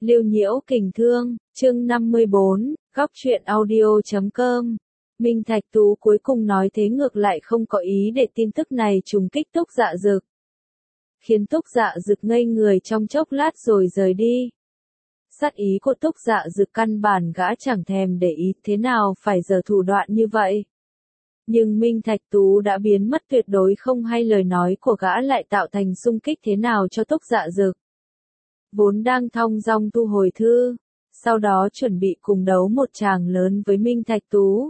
Liêu Nhiễu Kình Thương, chương 54, góc truyện audio.com. Minh Thạch Tú cuối cùng nói thế ngược lại không có ý để tin tức này trùng kích Túc Dạ Dực, khiến Túc Dạ Dực ngây người trong chốc lát rồi rời đi. Sát ý của Túc Dạ Dực căn bản gã chẳng thèm để ý, thế nào phải giở thủ đoạn như vậy. Nhưng Minh Thạch Tú đã biến mất tuyệt đối không hay lời nói của gã lại tạo thành xung kích thế nào cho Túc Dạ Dực. Vốn đang thong dong thu hồi thư, sau đó chuẩn bị cùng đấu một tràng lớn với Minh Thạch Tú.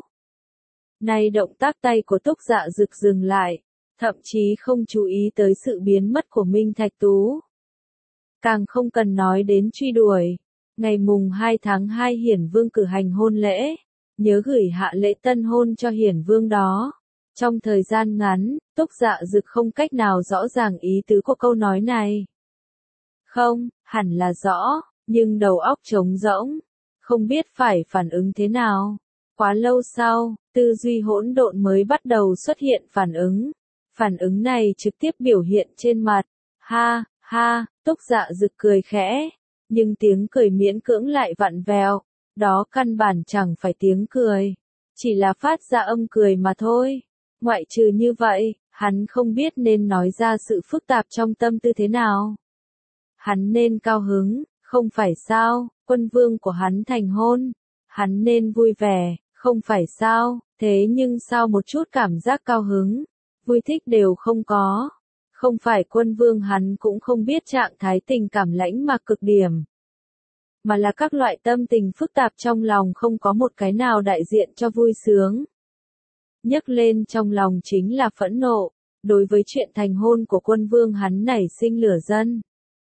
Nay động tác tay của Túc Dạ Dực dừng lại, thậm chí không chú ý tới sự biến mất của Minh Thạch Tú. Càng không cần nói đến truy đuổi. Ngày mùng 2 tháng 2 Hiển Vương cử hành hôn lễ, nhớ gửi hạ lễ tân hôn cho Hiển Vương đó. Trong thời gian ngắn, Túc Dạ Dực không cách nào rõ ràng ý tứ của câu nói này. Không, hẳn là rõ, nhưng đầu óc trống rỗng, không biết phải phản ứng thế nào. Quá lâu sau, tư duy hỗn độn mới bắt đầu xuất hiện phản ứng. Phản ứng này trực tiếp biểu hiện trên mặt. Ha, ha, Túc Dạ Dực cười khẽ, nhưng tiếng cười miễn cưỡng lại vặn vẹo. Đó căn bản chẳng phải tiếng cười, chỉ là phát ra âm cười mà thôi. Ngoại trừ như vậy, hắn không biết nên nói ra sự phức tạp trong tâm tư thế nào. Hắn nên cao hứng, không phải sao, quân vương của hắn thành hôn. Hắn nên vui vẻ, không phải sao, thế nhưng sao một chút cảm giác cao hứng, vui thích đều không có. Không phải quân vương hắn cũng không biết trạng thái tình cảm lãnh mạc cực điểm, mà là các loại tâm tình phức tạp trong lòng không có một cái nào đại diện cho vui sướng. Nhấc lên trong lòng chính là phẫn nộ, đối với chuyện thành hôn của quân vương hắn nảy sinh lửa dân.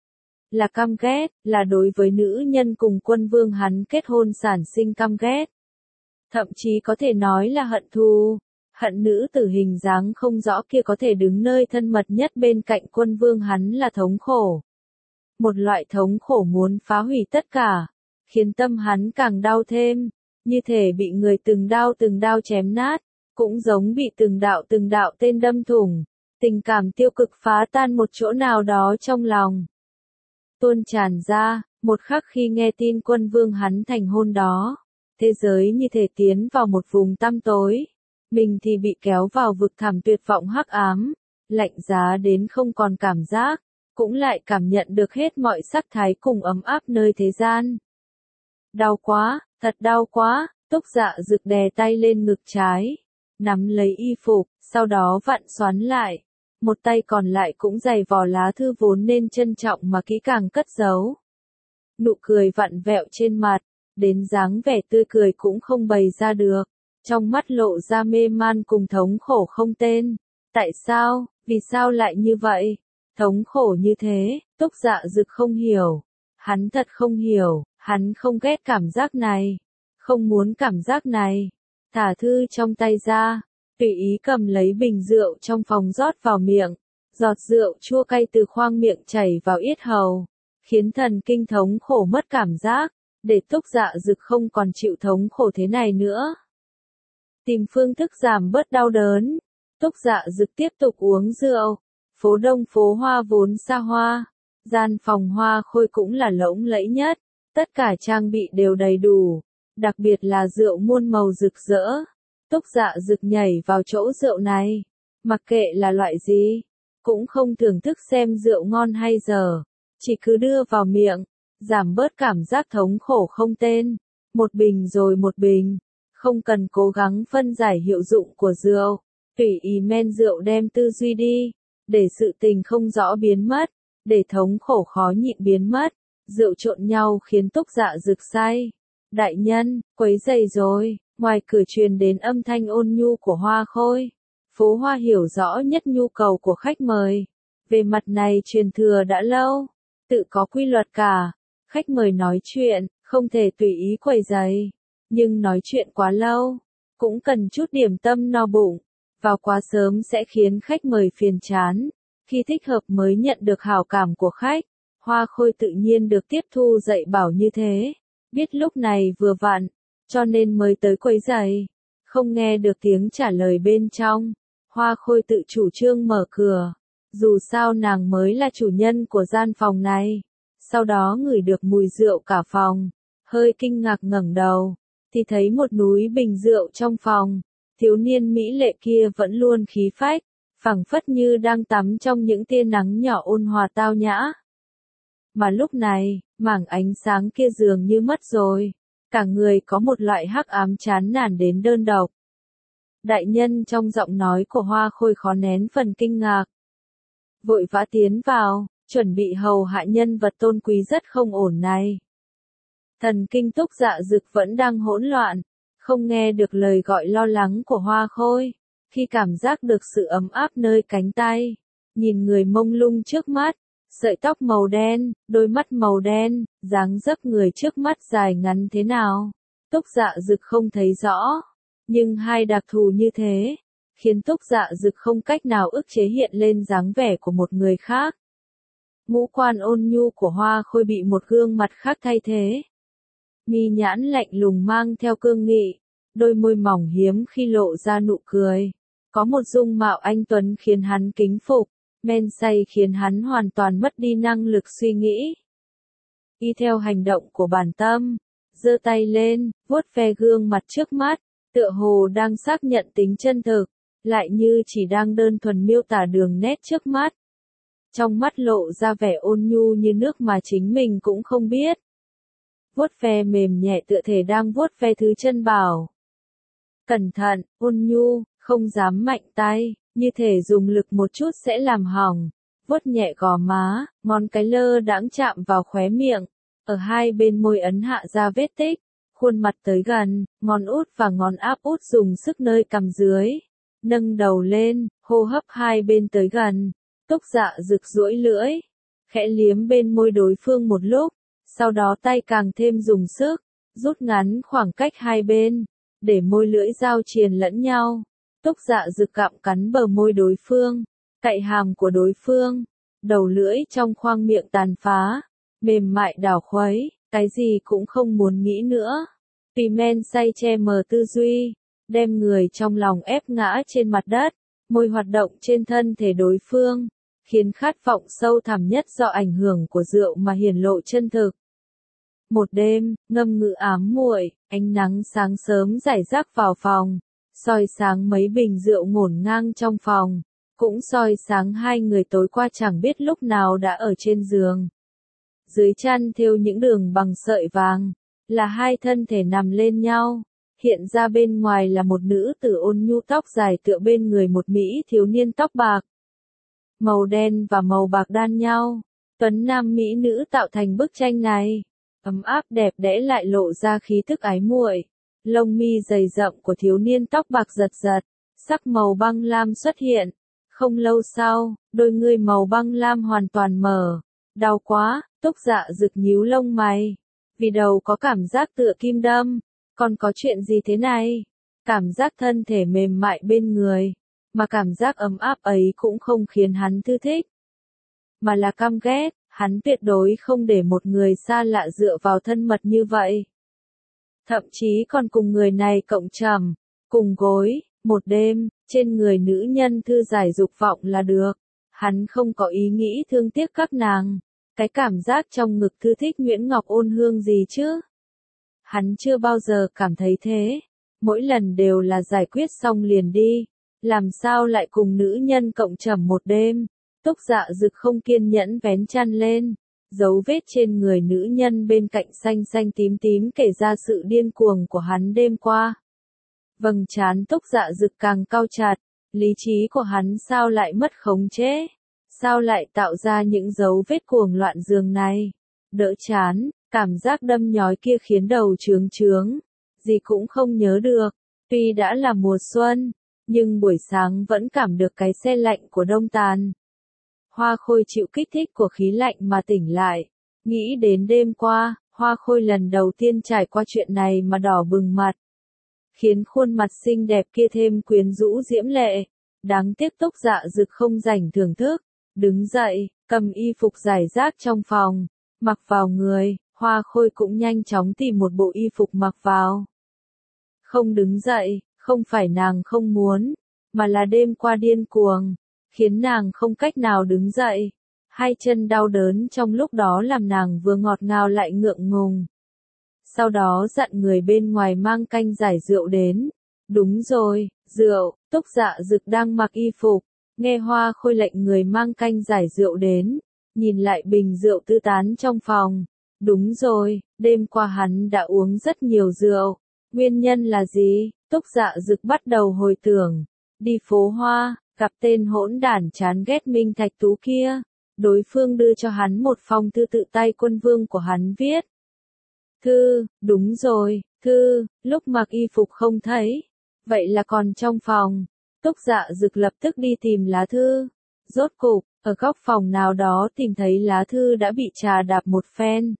Là căm ghét, là đối với nữ nhân cùng quân vương hắn kết hôn sản sinh căm ghét. Thậm chí có thể nói là hận thù, hận nữ tử hình dáng không rõ kia có thể đứng nơi thân mật nhất bên cạnh quân vương hắn là thống khổ. Một loại thống khổ muốn phá hủy tất cả, khiến tâm hắn càng đau thêm, như thể bị người từng đao chém nát, cũng giống bị từng đạo tên đâm thủng, tình cảm tiêu cực phá tan một chỗ nào đó trong lòng. Tuôn tràn ra, một khắc khi nghe tin quân vương hắn thành hôn đó, thế giới như thể tiến vào một vùng tăm tối, mình thì bị kéo vào vực thẳm tuyệt vọng hắc ám, lạnh giá đến không còn cảm giác, cũng lại cảm nhận được hết mọi sắc thái cùng ấm áp nơi thế gian. Đau quá, thật đau quá, Túc Dạ Dực đè tay lên ngực trái, nắm lấy y phục, sau đó vặn xoắn lại. Một tay còn lại cũng giày vò lá thư vốn nên trân trọng mà kỹ càng cất giấu. Nụ cười vặn vẹo trên mặt, đến dáng vẻ tươi cười cũng không bày ra được, trong mắt lộ ra mê man cùng thống khổ không tên. Tại sao, vì sao lại như vậy? Thống khổ như thế, Túc Dạ Dực không hiểu. Hắn thật không hiểu, hắn không ghét cảm giác này, không muốn cảm giác này. Thả thư trong tay ra, tùy ý cầm lấy bình rượu trong phòng rót vào miệng, giọt rượu chua cay từ khoang miệng chảy vào yết hầu, khiến thần kinh thống khổ mất cảm giác, để Túc Dạ Dực không còn chịu thống khổ thế này nữa. Tìm phương thức giảm bớt đau đớn, Túc Dạ Dực tiếp tục uống rượu. Phố Đông phố Hoa vốn xa hoa, gian phòng Hoa Khôi cũng là lộng lẫy nhất, tất cả trang bị đều đầy đủ, đặc biệt là rượu muôn màu rực rỡ. Túc Dạ Dực nhảy vào chỗ rượu này, mặc kệ là loại gì, cũng không thưởng thức xem rượu ngon hay dở, chỉ cứ đưa vào miệng, giảm bớt cảm giác thống khổ không tên, một bình rồi một bình, không cần cố gắng phân giải hiệu dụng của rượu, tùy ý men rượu đem tư duy đi, để sự tình không rõ biến mất, để thống khổ khó nhịn biến mất, rượu trộn nhau khiến Túc Dạ Dực say. Đại nhân, quấy rầy rồi. Ngoài cửa truyền đến âm thanh ôn nhu của Hoa Khôi. Phố Hoa hiểu rõ nhất nhu cầu của khách mời. Về mặt này truyền thừa đã lâu, tự có quy luật cả. Khách mời nói chuyện, không thể tùy ý quấy rầy. Nhưng nói chuyện quá lâu, cũng cần chút điểm tâm no bụng. Vào quá sớm sẽ khiến khách mời phiền chán. Khi thích hợp mới nhận được hảo cảm của khách. Hoa Khôi tự nhiên được tiếp thu dạy bảo như thế. Biết lúc này vừa vặn, cho nên mới tới quấy rầy. Không nghe được tiếng trả lời bên trong, Hoa Khôi tự chủ trương mở cửa. Dù sao nàng mới là chủ nhân của gian phòng này. sau đó ngửi được mùi rượu cả phòng, hơi kinh ngạc ngẩng đầu, thì thấy một núi bình rượu trong phòng, thiếu niên mỹ lệ kia vẫn luôn khí phách, phảng phất như đang tắm trong những tia nắng nhỏ ôn hòa tao nhã. Mà lúc này, mảng ánh sáng kia dường như mất rồi, cả người có một loại hắc ám chán nản đến đơn độc. Đại nhân, trong giọng nói của Hoa Khôi khó nén phần kinh ngạc. Vội vã tiến vào, chuẩn bị hầu hạ nhân vật tôn quý rất không ổn này. Thần kinh Túc Dạ Dực vẫn đang hỗn loạn, không nghe được lời gọi lo lắng của Hoa Khôi, khi cảm giác được sự ấm áp nơi cánh tay, nhìn người mông lung trước mắt, sợi tóc màu đen, đôi mắt màu đen, dáng dấp người trước mắt dài ngắn thế nào, Túc Dạ Dực không thấy rõ, nhưng hai đặc thù như thế, khiến Túc Dạ Dực không cách nào ức chế hiện lên dáng vẻ của một người khác. Ngũ quan ôn nhu của Hoa Khôi bị một gương mặt khác thay thế. Mi nhãn lạnh lùng mang theo cương nghị, đôi môi mỏng hiếm khi lộ ra nụ cười. Có một dung mạo anh tuấn khiến hắn kính phục, men say khiến hắn hoàn toàn mất đi năng lực suy nghĩ. Y theo hành động của bản tâm, giơ tay lên, vuốt ve gương mặt trước mắt, tựa hồ đang xác nhận tính chân thực, lại như chỉ đang đơn thuần miêu tả đường nét trước mắt. Trong mắt lộ ra vẻ ôn nhu như nước mà chính mình cũng không biết. Vuốt ve mềm nhẹ tựa thể đang vuốt ve thứ chân bảo. Cẩn thận, ôn nhu, không dám mạnh tay, như thể dùng lực một chút sẽ làm hỏng. Vuốt nhẹ gò má, ngón cái lơ đãng chạm vào khóe miệng, ở hai bên môi ấn hạ ra vết tích, khuôn mặt tới gần, ngón út và ngón áp út dùng sức nơi cằm dưới, nâng đầu lên, hô hấp hai bên tới gần. Túc Dạ Dực duỗi lưỡi, khẽ liếm bên môi đối phương một lúc, sau đó tay càng thêm dùng sức, rút ngắn khoảng cách hai bên, để môi lưỡi giao triền lẫn nhau. Túc Dạ Dực gặm cắn bờ môi đối phương, cạy hàm của đối phương, đầu lưỡi trong khoang miệng tàn phá, mềm mại đảo khuấy, cái gì cũng không muốn nghĩ nữa. Vì men say che mờ tư duy, đem người trong lòng ép ngã trên mặt đất, môi hoạt động trên thân thể đối phương, khiến khát vọng sâu thẳm nhất do ảnh hưởng của rượu mà hiển lộ chân thực. Một đêm, ngâm ngữ ám muội, ánh nắng sáng sớm rải rác vào phòng, soi sáng mấy bình rượu ngổn ngang trong phòng, cũng soi sáng hai người tối qua chẳng biết lúc nào đã ở trên giường. Dưới chăn thêu những đường bằng sợi vàng, là hai thân thể nằm lên nhau, hiện ra bên ngoài là một nữ tử ôn nhu tóc dài tựa bên người một mỹ thiếu niên tóc bạc. Màu đen và màu bạc đan nhau, tuấn nam mỹ nữ tạo thành bức tranh này, ấm áp đẹp đẽ lại lộ ra khí thức ái muội. Lông mi dày rậm của thiếu niên tóc bạc giật giật, sắc màu băng lam xuất hiện. Không lâu sau, đôi ngươi màu băng lam hoàn toàn mở. Đau quá, Túc Dạ Dực nhíu lông mày, vì đầu có cảm giác tựa kim đâm. Còn có chuyện gì thế này? Cảm giác thân thể mềm mại bên người, mà cảm giác ấm áp ấy cũng không khiến hắn thư thích, mà là căm ghét. Hắn tuyệt đối không để một người xa lạ dựa vào thân mật như vậy. Thậm chí còn cùng người này cộng trầm, cùng gối, một đêm, trên người nữ nhân thư giải dục vọng là được. Hắn không có ý nghĩ thương tiếc các nàng. Cái cảm giác trong ngực thư thích Nguyễn Ngọc Ôn Hương gì chứ? Hắn chưa bao giờ cảm thấy thế. Mỗi lần đều là giải quyết xong liền đi. Làm sao lại cùng nữ nhân cộng trầm một đêm? Túc Dạ Dực không kiên nhẫn vén chăn lên, dấu vết trên người nữ nhân bên cạnh xanh xanh tím tím kể ra sự điên cuồng của hắn đêm qua. Vầng trán Túc Dạ Dực càng cau chặt, lý trí của hắn sao lại mất khống chế? Sao lại tạo ra những dấu vết cuồng loạn giường này? Đỡ chán, cảm giác đâm nhói kia khiến đầu chướng chướng, gì cũng không nhớ được. Tuy đã là mùa xuân, nhưng buổi sáng vẫn cảm được cái se lạnh của đông tàn. Hoa Khôi chịu kích thích của khí lạnh mà tỉnh lại. Nghĩ đến đêm qua, Hoa Khôi lần đầu tiên trải qua chuyện này mà đỏ bừng mặt. Khiến khuôn mặt xinh đẹp kia thêm quyến rũ diễm lệ. Đáng tiếc Túc Dạ Dực không rảnh thưởng thức. Đứng dậy, cầm y phục rải rác trong phòng, mặc vào người. Hoa Khôi cũng nhanh chóng tìm một bộ y phục mặc vào. Không đứng dậy, không phải nàng không muốn, mà là đêm qua điên cuồng, khiến nàng không cách nào đứng dậy. Hai chân đau đớn trong lúc đó làm nàng vừa ngọt ngào lại ngượng ngùng. Sau đó dặn người bên ngoài mang canh giải rượu đến. Đúng rồi, rượu. Túc Dạ Dực đang mặc y phục, nghe Hoa Khôi lệnh người mang canh giải rượu đến, nhìn lại bình rượu tứ tán trong phòng. Đúng rồi, đêm qua hắn đã uống rất nhiều rượu. Nguyên nhân là gì? Túc Dạ Dực bắt đầu hồi tưởng. Đi phố Hoa, gặp tên hỗn đản chán ghét Minh Thạch Tú kia. Đối phương đưa cho hắn một phong thư tự tay quân vương của hắn viết. Thư, đúng rồi, thư, lúc mặc y phục không thấy. Vậy là còn trong phòng. Túc Dạ Dực lập tức đi tìm lá thư. Rốt cục, ở góc phòng nào đó tìm thấy lá thư đã bị trà đạp một phen.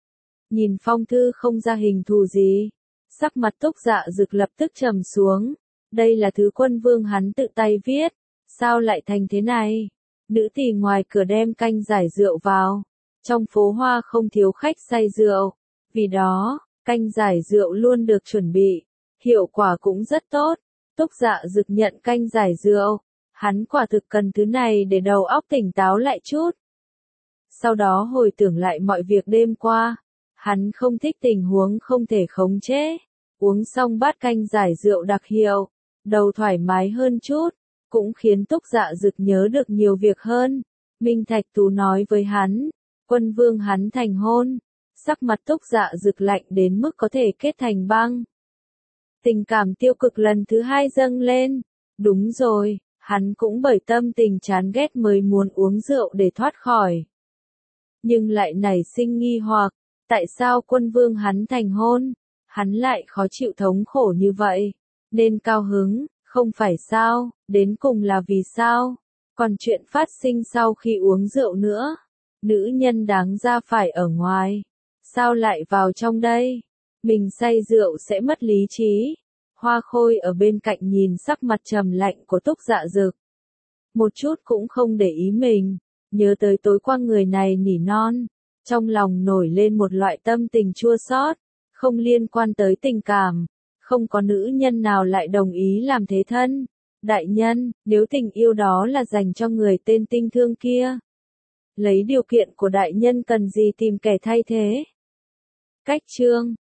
Nhìn phong thư không ra hình thù gì. Sắc mặt Túc Dạ Dực lập tức trầm xuống. Đây là thứ quân vương hắn tự tay viết. Sao lại thành thế này? Nữ tỳ ngoài cửa đem canh giải rượu vào. Trong phố Hoa không thiếu khách say rượu. Vì đó, canh giải rượu luôn được chuẩn bị. Hiệu quả cũng rất tốt. Túc Dạ Dực nhận canh giải rượu. Hắn quả thực cần thứ này để đầu óc tỉnh táo lại chút. Sau đó hồi tưởng lại mọi việc đêm qua. Hắn không thích tình huống không thể khống chế. Uống xong bát canh giải rượu đặc hiệu. Đầu thoải mái hơn chút. Cũng khiến Túc Dạ Dực nhớ được nhiều việc hơn. Minh Thạch Tú nói với hắn. Quân vương hắn thành hôn. Sắc mặt Túc Dạ Dực lạnh đến mức có thể kết thành băng. Tình cảm tiêu cực lần thứ hai dâng lên. Đúng rồi, hắn cũng bởi tâm tình chán ghét mới muốn uống rượu để thoát khỏi. Nhưng lại nảy sinh nghi hoặc, tại sao quân vương hắn thành hôn, hắn lại khó chịu thống khổ như vậy, nên cao hứng, không phải sao, đến cùng là vì sao, còn chuyện phát sinh sau khi uống rượu nữa, nữ nhân đáng ra phải ở ngoài, sao lại vào trong đây, mình say rượu sẽ mất lý trí. Hoa Khôi ở bên cạnh nhìn sắc mặt trầm lạnh của Túc Dạ Dực. Một chút cũng không để ý mình, nhớ tới tối qua người này nỉ non, trong lòng nổi lên một loại tâm tình chua xót, không liên quan tới tình cảm, không có nữ nhân nào lại đồng ý làm thế thân. Đại nhân, nếu tình yêu đó là dành cho người tên Tinh Thương kia, lấy điều kiện của đại nhân cần gì tìm kẻ thay thế? Cách chương